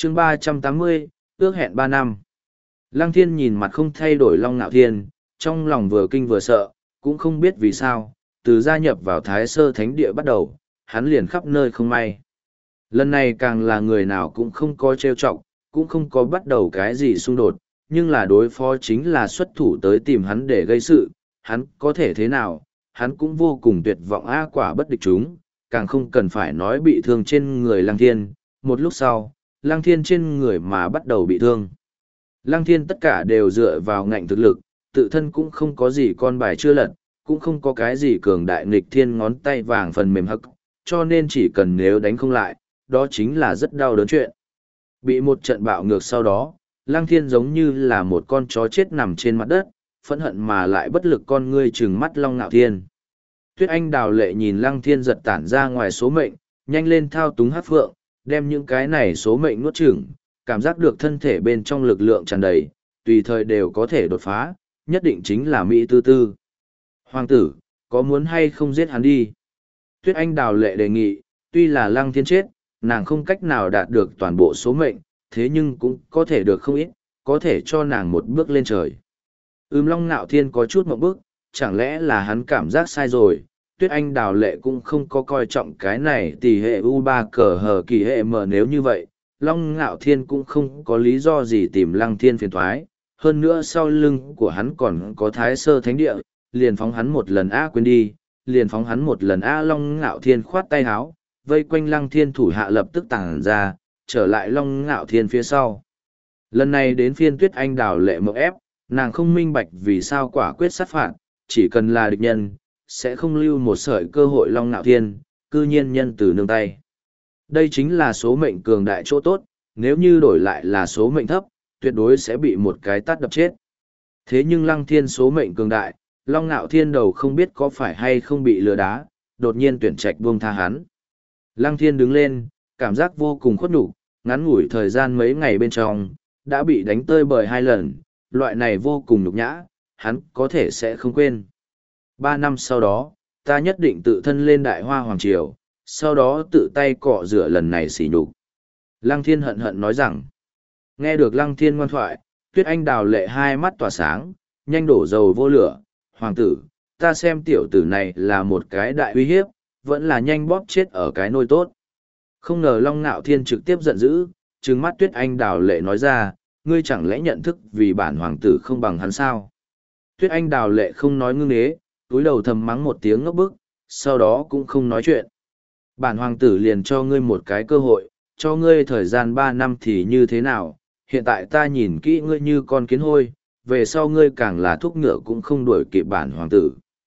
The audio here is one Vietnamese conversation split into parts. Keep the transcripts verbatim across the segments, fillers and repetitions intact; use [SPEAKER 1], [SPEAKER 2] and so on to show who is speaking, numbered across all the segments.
[SPEAKER 1] chương ba trăm tám mươi, ước hẹn ba năm. Lăng Thiên nhìn mặt không thay đổi Long Nạo Thiên, trong lòng vừa kinh vừa sợ, cũng không biết vì sao, từ gia nhập vào Thái Sơ Thánh Địa bắt đầu, hắn liền khắp nơi không may. Lần này càng là người nào cũng không có trêu chọc, cũng không có bắt đầu cái gì xung đột, nhưng là đối phó chính là xuất thủ tới tìm hắn để gây sự, hắn có thể thế nào, hắn cũng vô cùng tuyệt vọng a quả bất địch chúng, càng không cần phải nói bị thương trên người Lăng Thiên, một lúc sau, Lăng Thiên trên người mà bắt đầu bị thương. Lăng Thiên tất cả đều dựa vào ngạnh thực lực, tự thân cũng không có gì con bài chưa lật, cũng không có cái gì cường đại nghịch thiên ngón tay vàng phần mềm hắc, cho nên chỉ cần nếu đánh không lại, đó chính là rất đau đớn chuyện. Bị một trận bạo ngược sau đó, Lăng Thiên giống như là một con chó chết nằm trên mặt đất, phẫn hận mà lại bất lực con ngươi trừng mắt Long Nạo Thiên. Tuyết Anh Đào Lệ nhìn Lăng Thiên giật tản ra ngoài số mệnh, nhanh lên thao túng hát phượng, đem những cái này số mệnh nuốt chửng, cảm giác được thân thể bên trong lực lượng tràn đầy, tùy thời đều có thể đột phá, nhất định chính là Mỹ tư tư. Hoàng tử, có muốn hay không giết hắn đi? Tuyết Anh Đào Lệ đề nghị, tuy là Lăng Thiên chết, nàng không cách nào đạt được toàn bộ số mệnh, thế nhưng cũng có thể được không ít, có thể cho nàng một bước lên trời. Ưm Long Nạo Thiên có chút một bước, chẳng lẽ là hắn cảm giác sai rồi, Tuyết Anh Đào Lệ cũng không có coi trọng cái này tỷ hệ u ba cờ hờ kỳ hệ mở nếu như vậy, Long Nạo Thiên cũng không có lý do gì tìm Lăng Thiên phiền thoái, hơn nữa sau lưng của hắn còn có Thái Sơ Thánh Địa, liền phóng hắn một lần A quên đi, liền phóng hắn một lần A Long Nạo Thiên khoát tay háo, vây quanh Lăng Thiên thủ hạ lập tức tàng ra, trở lại Long Nạo Thiên phía sau. Lần này đến phiên Tuyết Anh Đào Lệ mộng ép, nàng không minh bạch vì sao quả quyết sát phạt, chỉ cần là địch nhân, sẽ không lưu một sợi cơ hội Long Nạo Thiên, cư nhiên nhân từ nương tay. Đây chính là số mệnh cường đại chỗ tốt, nếu như đổi lại là số mệnh thấp, tuyệt đối sẽ bị một cái tát đập chết. Thế nhưng Lăng Thiên số mệnh cường đại, Long Nạo Thiên đầu không biết có phải hay không bị lừa đá, đột nhiên tuyển trạch buông tha hắn. Lăng Thiên đứng lên, cảm giác vô cùng khuất nhục, ngắn ngủi thời gian mấy ngày bên trong, đã bị đánh tơi bời hai lần, loại này vô cùng nhục nhã, hắn có thể sẽ không quên. Ba năm sau đó, ta nhất định tự thân lên Đại Hoa Hoàng Triều, sau đó tự tay cọ rửa lần này sỉ nhục. Lăng Thiên hận hận nói rằng, nghe được Lăng Thiên ngoan thoại, Tuyết Anh Đào Lệ hai mắt tỏa sáng, nhanh đổ dầu vô lửa, hoàng tử, ta xem tiểu tử này là một cái đại uy hiếp, vẫn là nhanh bóp chết ở cái nôi tốt. Không ngờ Long Nạo Thiên trực tiếp giận dữ, trừng mắt Tuyết Anh Đào Lệ nói ra, ngươi chẳng lẽ nhận thức vì bản hoàng tử không bằng hắn sao? Tuyết Anh Đào Lệ không nói ngưng ế, túi đầu thầm mắng một tiếng ngốc bức, sau đó cũng không nói chuyện. Bản hoàng tử liền cho ngươi một cái cơ hội, cho ngươi thời gian ba năm thì như thế nào, hiện tại ta nhìn kỹ ngươi như con kiến hôi, về sau ngươi càng là thúc ngựa cũng không đuổi kịp bản hoàng tử.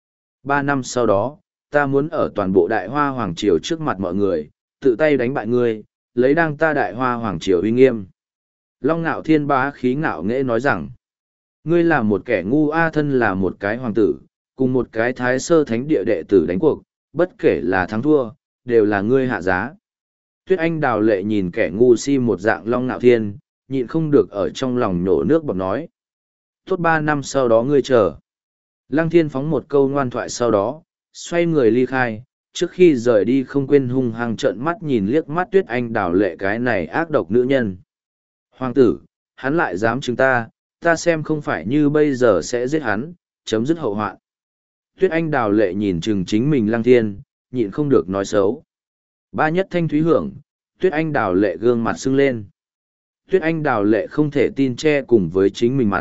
[SPEAKER 1] Ba năm sau đó, ta muốn ở toàn bộ Đại Hoa Hoàng Triều trước mặt mọi người, tự tay đánh bại ngươi, lấy đang ta Đại Hoa Hoàng Triều uy nghiêm. Long Nạo Thiên bá khí ngạo nghễ nói rằng, ngươi là một kẻ ngu a thân là một cái hoàng tử, cùng một cái Thái Sơ Thánh Địa đệ tử đánh cuộc, bất kể là thắng thua, đều là ngươi hạ giá. Tuyết Anh Đào Lệ nhìn kẻ ngu si một dạng Long Nạo Thiên, nhịn không được ở trong lòng nổ nước bọt nói. Tốt ba năm sau đó ngươi chờ. Lăng Thiên phóng một câu ngoan thoại sau đó, xoay người ly khai, trước khi rời đi không quên hung hăng trợn mắt nhìn liếc mắt Tuyết Anh Đào Lệ cái này ác độc nữ nhân. Hoàng tử, hắn lại dám chứng ta, ta xem không phải như bây giờ sẽ giết hắn, chấm dứt hậu hoạn. Tuyết Anh Đào Lệ nhìn chừng chính mình Lăng Thiên, nhịn không được nói xấu. Ba nhất thanh thúy hưởng, Tuyết Anh Đào Lệ gương mặt sưng lên. Tuyết Anh Đào Lệ không thể tin che cùng với chính mình mặt.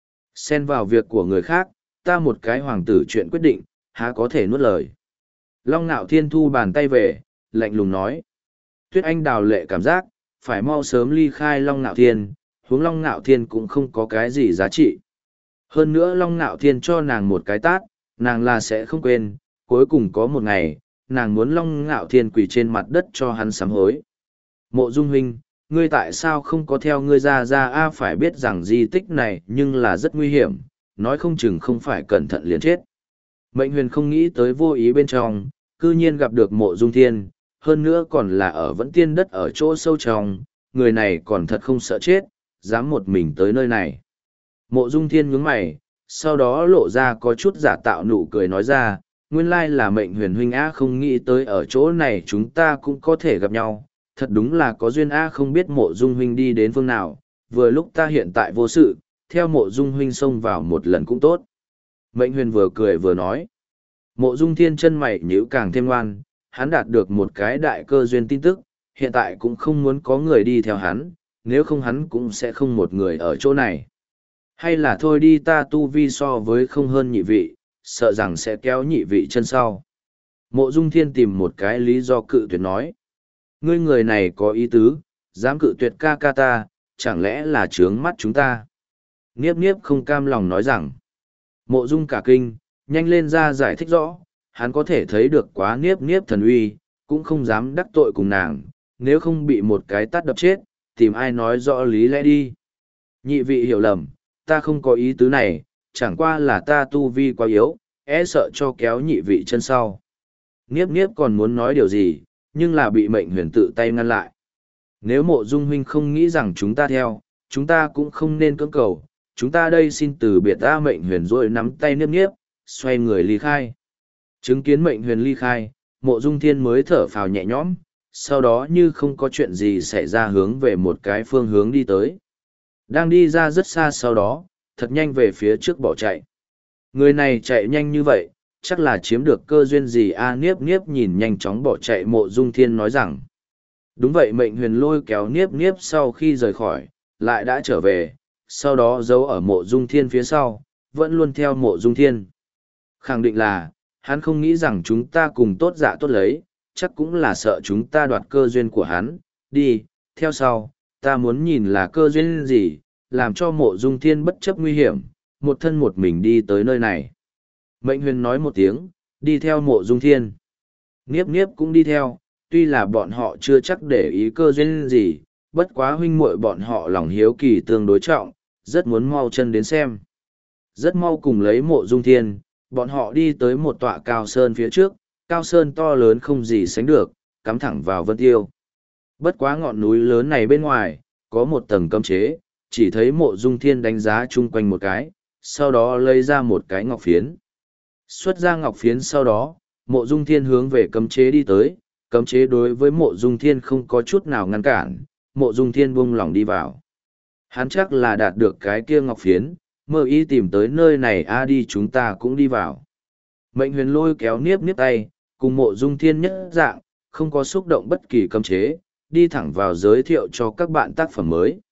[SPEAKER 1] Xen vào việc của người khác, ta một cái hoàng tử chuyện quyết định, há có thể nuốt lời. Long Nạo Thiên thu bàn tay về, lạnh lùng nói. Tuyết Anh Đào Lệ cảm giác, phải mau sớm ly khai Long Nạo Thiên, huống Long Nạo Thiên cũng không có cái gì giá trị. Hơn nữa Long Nạo Thiên cho nàng một cái tát, nàng là sẽ không quên, cuối cùng có một ngày, nàng muốn Long Nạo Thiên quỳ trên mặt đất cho hắn sám hối. Mộ Dung huynh, ngươi tại sao không có theo ngươi ra ra a phải biết rằng di tích này nhưng là rất nguy hiểm, nói không chừng không phải cẩn thận liền chết. Mệnh huyền không nghĩ tới vô ý bên trong, cư nhiên gặp được Mộ Dung Thiên, hơn nữa còn là ở vẫn tiên đất ở chỗ sâu trong, người này còn thật không sợ chết, dám một mình tới nơi này. Mộ Dung Thiên nhướng mày, sau đó lộ ra có chút giả tạo nụ cười nói ra, nguyên lai là mệnh huyền huynh á không nghĩ tới ở chỗ này chúng ta cũng có thể gặp nhau, Thật đúng là có duyên A, không biết mộ dung huynh đi đến phương nào, vừa lúc ta hiện tại vô sự, theo mộ dung huynh xông vào một lần cũng tốt. Mệnh huyền vừa cười vừa nói. Mộ dung thiên chân mày nhíu càng thêm ngoan, hắn đạt được một cái đại cơ duyên tin tức, hiện tại cũng không muốn có người đi theo hắn, nếu không hắn cũng sẽ không một người ở chỗ này. Hay là thôi đi, ta tu vi so với không hơn nhị vị, sợ rằng sẽ kéo nhị vị chân sau. Mộ dung thiên tìm một cái lý do cự tuyệt nói. Ngươi người này có ý tứ, dám cự tuyệt ca ca ta, chẳng lẽ là trướng mắt chúng ta? Niếp niếp không cam lòng nói rằng. Mộ dung cả kinh, nhanh lên ra giải thích rõ, hắn có thể thấy được quá niếp niếp thần uy, cũng không dám đắc tội cùng nàng, nếu không bị một cái tát đập chết, tìm ai nói rõ lý lẽ đi. Nhị vị hiểu lầm, ta không có ý tứ này, chẳng qua là ta tu vi quá yếu, e sợ cho kéo nhị vị chân sau. Niếp niếp còn muốn nói điều gì, nhưng là bị mệnh huyền tự tay ngăn lại. Nếu mộ dung huynh không nghĩ rằng chúng ta theo, chúng ta cũng không nên cưỡng cầu, chúng ta đây xin từ biệt ta. Mệnh huyền rồi nắm tay niếp niếp, xoay người ly khai. Chứng kiến mệnh huyền ly khai, mộ dung thiên mới thở phào nhẹ nhõm, sau đó như không có chuyện gì xảy ra hướng về một cái phương hướng đi tới. Đang đi ra rất xa sau đó, thật nhanh về phía trước bỏ chạy. Người này chạy nhanh như vậy, chắc là chiếm được cơ duyên gì a. Niếp niếp nhìn nhanh chóng bỏ chạy, mộ dung thiên nói rằng. Đúng vậy, mệnh huyền lôi kéo niếp niếp sau khi rời khỏi, lại đã trở về, sau đó giấu ở mộ dung thiên phía sau, vẫn luôn theo mộ dung thiên. Khẳng định là, hắn không nghĩ rằng chúng ta cùng tốt dạ tốt lấy, chắc cũng là sợ chúng ta đoạt cơ duyên của hắn. Đi, theo sau, ta muốn nhìn là cơ duyên gì, làm cho mộ dung thiên bất chấp nguy hiểm, một thân một mình đi tới nơi này. Mệnh huyền nói một tiếng, đi theo mộ dung thiên. Niếp niếp cũng đi theo, tuy là bọn họ chưa chắc để ý cơ duyên gì, bất quá huynh muội bọn họ lòng hiếu kỳ tương đối trọng, rất muốn mau chân đến xem. Rất mau cùng lấy mộ dung thiên, bọn họ đi tới một tọa cao sơn phía trước, cao sơn to lớn không gì sánh được, cắm thẳng vào vân tiêu. Bất quá ngọn núi lớn này bên ngoài, có một tầng cấm chế, chỉ thấy mộ dung thiên đánh giá chung quanh một cái, sau đó lấy ra một cái ngọc phiến. Xuất ra ngọc phiến sau đó, mộ dung thiên hướng về cấm chế đi tới, cấm chế đối với mộ dung thiên không có chút nào ngăn cản, mộ dung thiên buông lỏng đi vào. Hắn chắc là đạt được cái kia ngọc phiến, mơ y tìm tới nơi này a. Đi, chúng ta cũng đi vào. Mệnh huyền lôi kéo niếp niếp tay, cùng mộ dung thiên nhất dạng, không có xúc động bất kỳ cấm chế, đi thẳng vào giới thiệu cho các bạn tác phẩm mới.